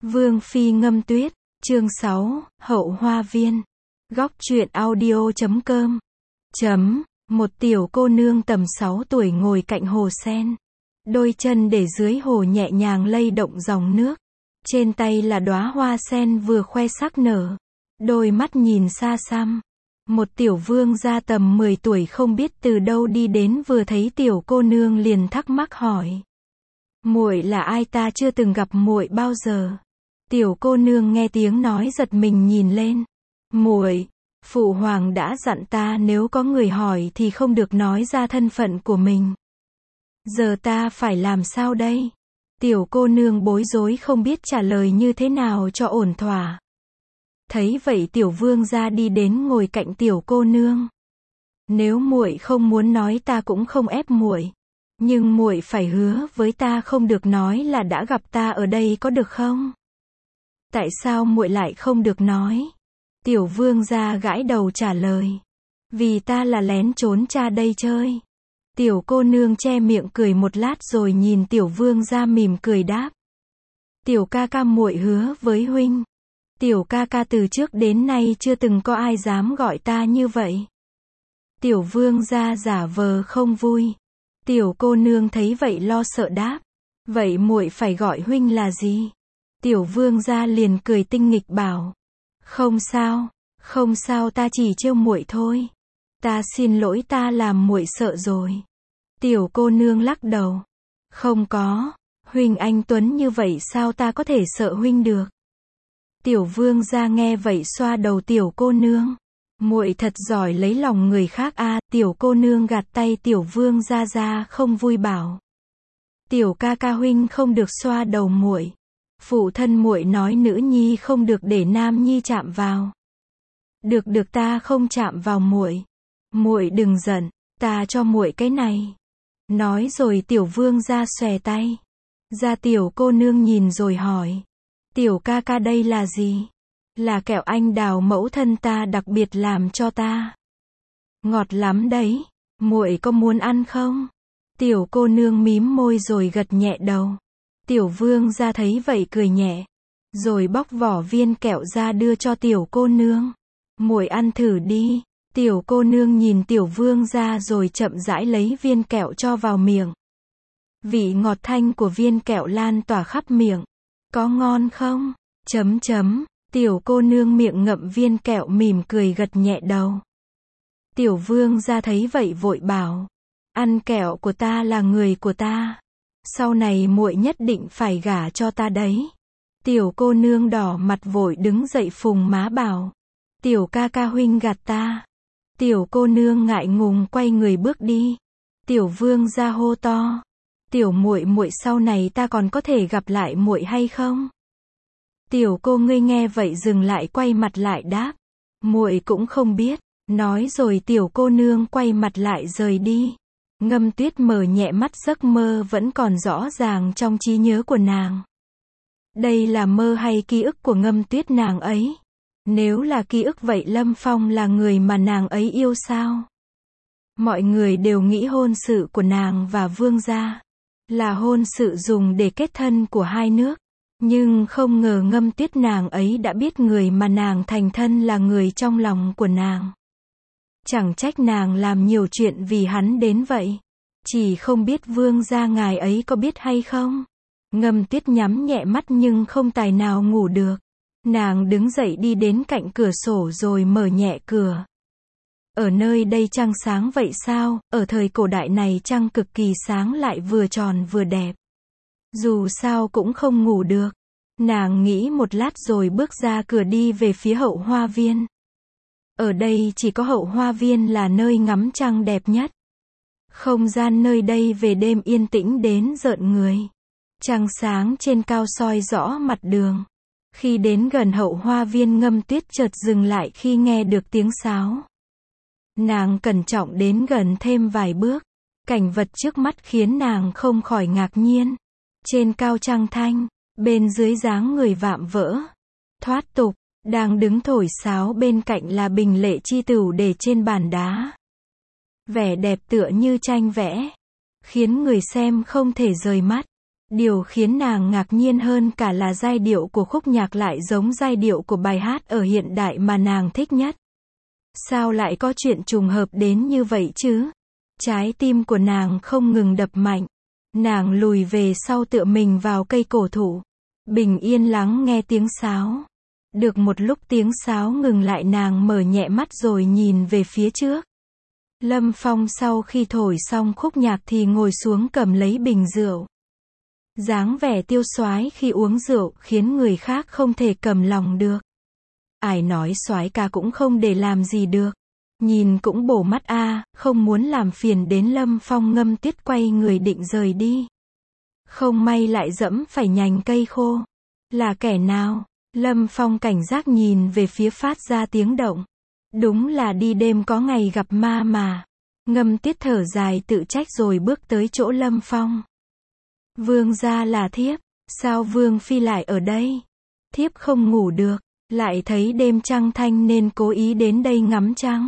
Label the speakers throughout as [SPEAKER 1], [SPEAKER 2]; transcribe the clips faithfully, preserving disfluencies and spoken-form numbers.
[SPEAKER 1] Vương phi ngâm tuyết, chương sáu, Hậu Hoa Viên. Góc truyện audio chấm com. Chấm, một tiểu cô nương tầm sáu tuổi ngồi cạnh hồ sen. Đôi chân để dưới hồ nhẹ nhàng lay động dòng nước. Trên tay là đóa hoa sen vừa khoe sắc nở. Đôi mắt nhìn xa xăm. Một tiểu vương gia tầm mười tuổi không biết từ đâu đi đến vừa thấy tiểu cô nương liền thắc mắc hỏi. Muội là ai, ta chưa từng gặp muội bao giờ. Tiểu cô nương nghe tiếng nói giật mình nhìn lên. Muội, phụ hoàng đã dặn ta nếu có người hỏi thì không được nói ra thân phận của mình. Giờ ta phải làm sao đây? Tiểu cô nương bối rối không biết trả lời như thế nào cho ổn thỏa. Thấy vậy tiểu vương gia đi đến ngồi cạnh tiểu cô nương. Nếu muội không muốn nói ta cũng không ép muội, nhưng muội phải hứa với ta không được nói là đã gặp ta ở đây có được không? Tại sao muội lại không được nói? Tiểu vương gia gãi đầu trả lời. Vì ta là lén trốn cha đây chơi. Tiểu cô nương che miệng cười một lát rồi nhìn tiểu vương gia mỉm cười đáp. Tiểu ca ca muội hứa với huynh. Tiểu ca ca từ trước đến nay chưa từng có ai dám gọi ta như vậy. Tiểu vương gia giả vờ không vui. Tiểu cô nương thấy vậy lo sợ đáp. Vậy muội phải gọi huynh là gì? Tiểu vương gia liền cười tinh nghịch bảo. Không sao, không sao, ta chỉ trêu muội thôi. Ta xin lỗi, ta làm muội sợ rồi. Tiểu cô nương lắc đầu. Không có, huynh anh tuấn như vậy sao ta có thể sợ huynh được? Tiểu vương gia nghe vậy xoa đầu tiểu cô nương. Muội thật giỏi lấy lòng người khác a. À, tiểu cô nương gạt tay tiểu vương gia ra không vui bảo. Tiểu ca ca huynh không được xoa đầu muội. Phụ thân muội nói nữ nhi không được để nam nhi chạm vào. Được được, ta không chạm vào muội. Muội đừng giận, ta cho muội cái này. Nói rồi tiểu vương gia xòe tay ra. Tiểu cô nương nhìn rồi hỏi. Tiểu ca ca đây là gì? Là kẹo anh đào mẫu thân ta đặc biệt làm cho ta. Ngọt lắm đấy, muội có muốn ăn không? Tiểu cô nương mím môi rồi gật nhẹ đầu. Tiểu vương gia thấy vậy cười nhẹ, rồi bóc vỏ viên kẹo ra đưa cho tiểu cô nương. Muội ăn thử đi. Tiểu cô nương nhìn tiểu vương gia rồi chậm rãi lấy viên kẹo cho vào miệng. Vị ngọt thanh của viên kẹo lan tỏa khắp miệng. Có ngon không? Chấm chấm. Tiểu cô nương miệng ngậm viên kẹo mỉm cười gật nhẹ đầu. Tiểu vương gia thấy vậy vội bảo. Ăn kẹo của ta là người của ta. Sau này muội nhất định phải gả cho ta đấy. Tiểu cô nương đỏ mặt vội đứng dậy phùng má bảo. Tiểu ca ca huynh gạt ta. Tiểu cô nương ngại ngùng quay người bước đi. Tiểu vương gia hô to. Tiểu muội muội, sau này ta còn có thể gặp lại muội hay không? Tiểu cô ngươi nghe vậy dừng lại quay mặt lại đáp. Muội cũng không biết. Nói rồi tiểu cô nương quay mặt lại rời đi. Ngâm tuyết mở nhẹ mắt, giấc mơ vẫn còn rõ ràng trong trí nhớ của nàng. Đây là mơ hay ký ức của ngâm tuyết nàng ấy? Nếu là ký ức vậy Lâm Phong là người mà nàng ấy yêu sao? Mọi người đều nghĩ hôn sự của nàng và vương gia là hôn sự dùng để kết thân của hai nước. Nhưng không ngờ ngâm tuyết nàng ấy đã biết người mà nàng thành thân là người trong lòng của nàng. Chẳng trách nàng làm nhiều chuyện vì hắn đến vậy. Chỉ không biết vương gia ngài ấy có biết hay không? Ngâm tuyết nhắm nhẹ mắt nhưng không tài nào ngủ được. Nàng đứng dậy đi đến cạnh cửa sổ rồi mở nhẹ cửa. Ở nơi đây trăng sáng vậy sao? Ở thời cổ đại này trăng cực kỳ sáng lại vừa tròn vừa đẹp. Dù sao cũng không ngủ được. Nàng nghĩ một lát rồi bước ra cửa đi về phía hậu hoa viên. Ở đây chỉ có hậu hoa viên là nơi ngắm trăng đẹp nhất. Không gian nơi đây về đêm yên tĩnh đến rợn người. Trăng sáng trên cao soi rõ mặt đường. Khi đến gần hậu hoa viên, ngâm tuyết chợt dừng lại khi nghe được tiếng sáo. Nàng cẩn trọng đến gần thêm vài bước. Cảnh vật trước mắt khiến nàng không khỏi ngạc nhiên. Trên cao trăng thanh, bên dưới dáng người vạm vỡ, thoát tục, đang đứng thổi sáo, bên cạnh là bình lệ chi tửu để trên bàn đá. Vẻ đẹp tựa như tranh vẽ, khiến người xem không thể rời mắt. Điều khiến nàng ngạc nhiên hơn cả là giai điệu của khúc nhạc lại giống giai điệu của bài hát ở hiện đại mà nàng thích nhất. Sao lại có chuyện trùng hợp đến như vậy chứ? Trái tim của nàng không ngừng đập mạnh. Nàng lùi về sau tựa mình vào cây cổ thụ. Bình yên lắng nghe tiếng sáo. Được một lúc tiếng sáo ngừng lại, nàng mở nhẹ mắt rồi nhìn về phía trước. Lâm Phong sau khi thổi xong khúc nhạc thì ngồi xuống cầm lấy bình rượu. Dáng vẻ tiêu soái khi uống rượu khiến người khác không thể cầm lòng được. Ai nói soái ca cũng không để làm gì được. Nhìn cũng bổ mắt a, à, không muốn làm phiền đến Lâm Phong. Ngâm Tuyết quay người định rời đi. Không may lại dẫm phải nhành cây khô. Là kẻ nào? Lâm Phong cảnh giác nhìn về phía phát ra tiếng động. Đúng là đi đêm có ngày gặp ma mà. Ngâm Tuyết thở dài tự trách rồi bước tới chỗ Lâm Phong. Vương gia là thiếp, sao Vương phi lại ở đây? Thiếp không ngủ được, lại thấy đêm trăng thanh nên cố ý đến đây ngắm trăng.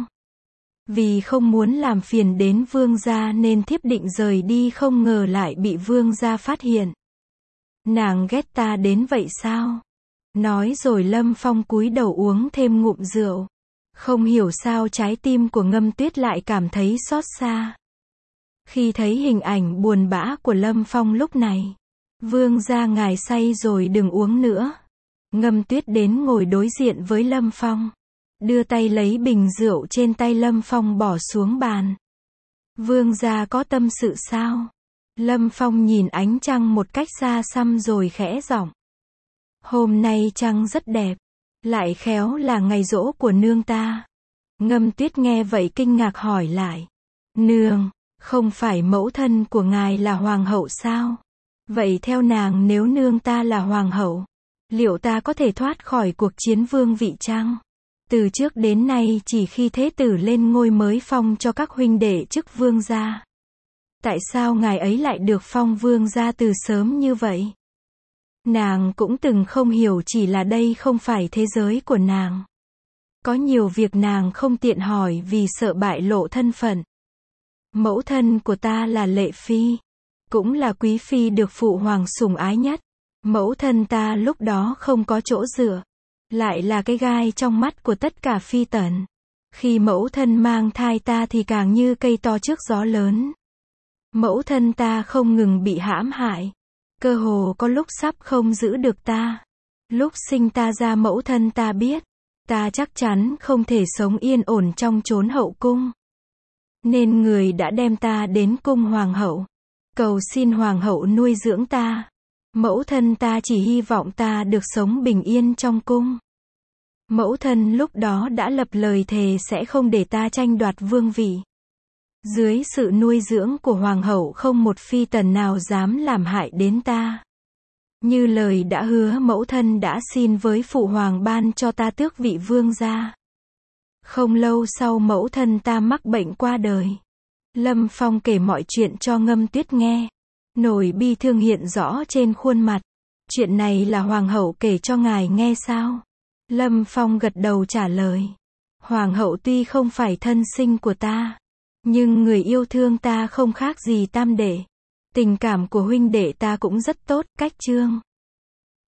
[SPEAKER 1] Vì không muốn làm phiền đến Vương gia nên thiếp định rời đi, không ngờ lại bị Vương gia phát hiện. Nàng ghét ta đến vậy sao? Nói rồi Lâm Phong cúi đầu uống thêm ngụm rượu. Không hiểu sao trái tim của Ngâm Tuyết lại cảm thấy xót xa. Khi thấy hình ảnh buồn bã của Lâm Phong lúc này. Vương gia ngài say rồi, đừng uống nữa. Ngâm Tuyết đến ngồi đối diện với Lâm Phong. Đưa tay lấy bình rượu trên tay Lâm Phong bỏ xuống bàn. Vương gia có tâm sự sao? Lâm Phong nhìn ánh trăng một cách xa xăm rồi khẽ giọng. Hôm nay trăng rất đẹp. Lại khéo là ngày giỗ của nương ta. Ngâm Tuyết nghe vậy kinh ngạc hỏi lại. Nương, không phải mẫu thân của ngài là hoàng hậu sao? Vậy theo nàng, nếu nương ta là hoàng hậu, liệu ta có thể thoát khỏi cuộc chiến vương vị chăng? Từ trước đến nay chỉ khi thế tử lên ngôi mới phong cho các huynh đệ chức vương gia. Tại sao ngài ấy lại được phong vương gia từ sớm như vậy? Nàng cũng từng không hiểu, chỉ là đây không phải thế giới của nàng. Có nhiều việc nàng không tiện hỏi vì sợ bại lộ thân phận. Mẫu thân của ta là Lệ Phi, cũng là quý phi được phụ hoàng sủng ái nhất. Mẫu thân ta lúc đó không có chỗ dựa, lại là cái gai trong mắt của tất cả phi tần. Khi mẫu thân mang thai ta thì càng như cây to trước gió lớn. Mẫu thân ta không ngừng bị hãm hại, cơ hồ có lúc sắp không giữ được ta. Lúc sinh ta ra mẫu thân ta biết, ta chắc chắn không thể sống yên ổn trong chốn hậu cung. Nên người đã đem ta đến cung hoàng hậu, cầu xin hoàng hậu nuôi dưỡng ta. Mẫu thân ta chỉ hy vọng ta được sống bình yên trong cung. Mẫu thân lúc đó đã lập lời thề sẽ không để ta tranh đoạt vương vị. Dưới sự nuôi dưỡng của hoàng hậu không một phi tần nào dám làm hại đến ta. Như lời đã hứa, mẫu thân đã xin với phụ hoàng ban cho ta tước vị vương gia. Không lâu sau mẫu thân ta mắc bệnh qua đời. Lâm Phong kể mọi chuyện cho Ngâm Tuyết nghe. Nỗi bi thương hiện rõ trên khuôn mặt. Chuyện này là hoàng hậu kể cho ngài nghe sao? Lâm Phong gật đầu trả lời. Hoàng hậu tuy không phải thân sinh của ta, nhưng người yêu thương ta không khác gì tam đệ. Tình cảm của huynh đệ ta cũng rất tốt. Cách chương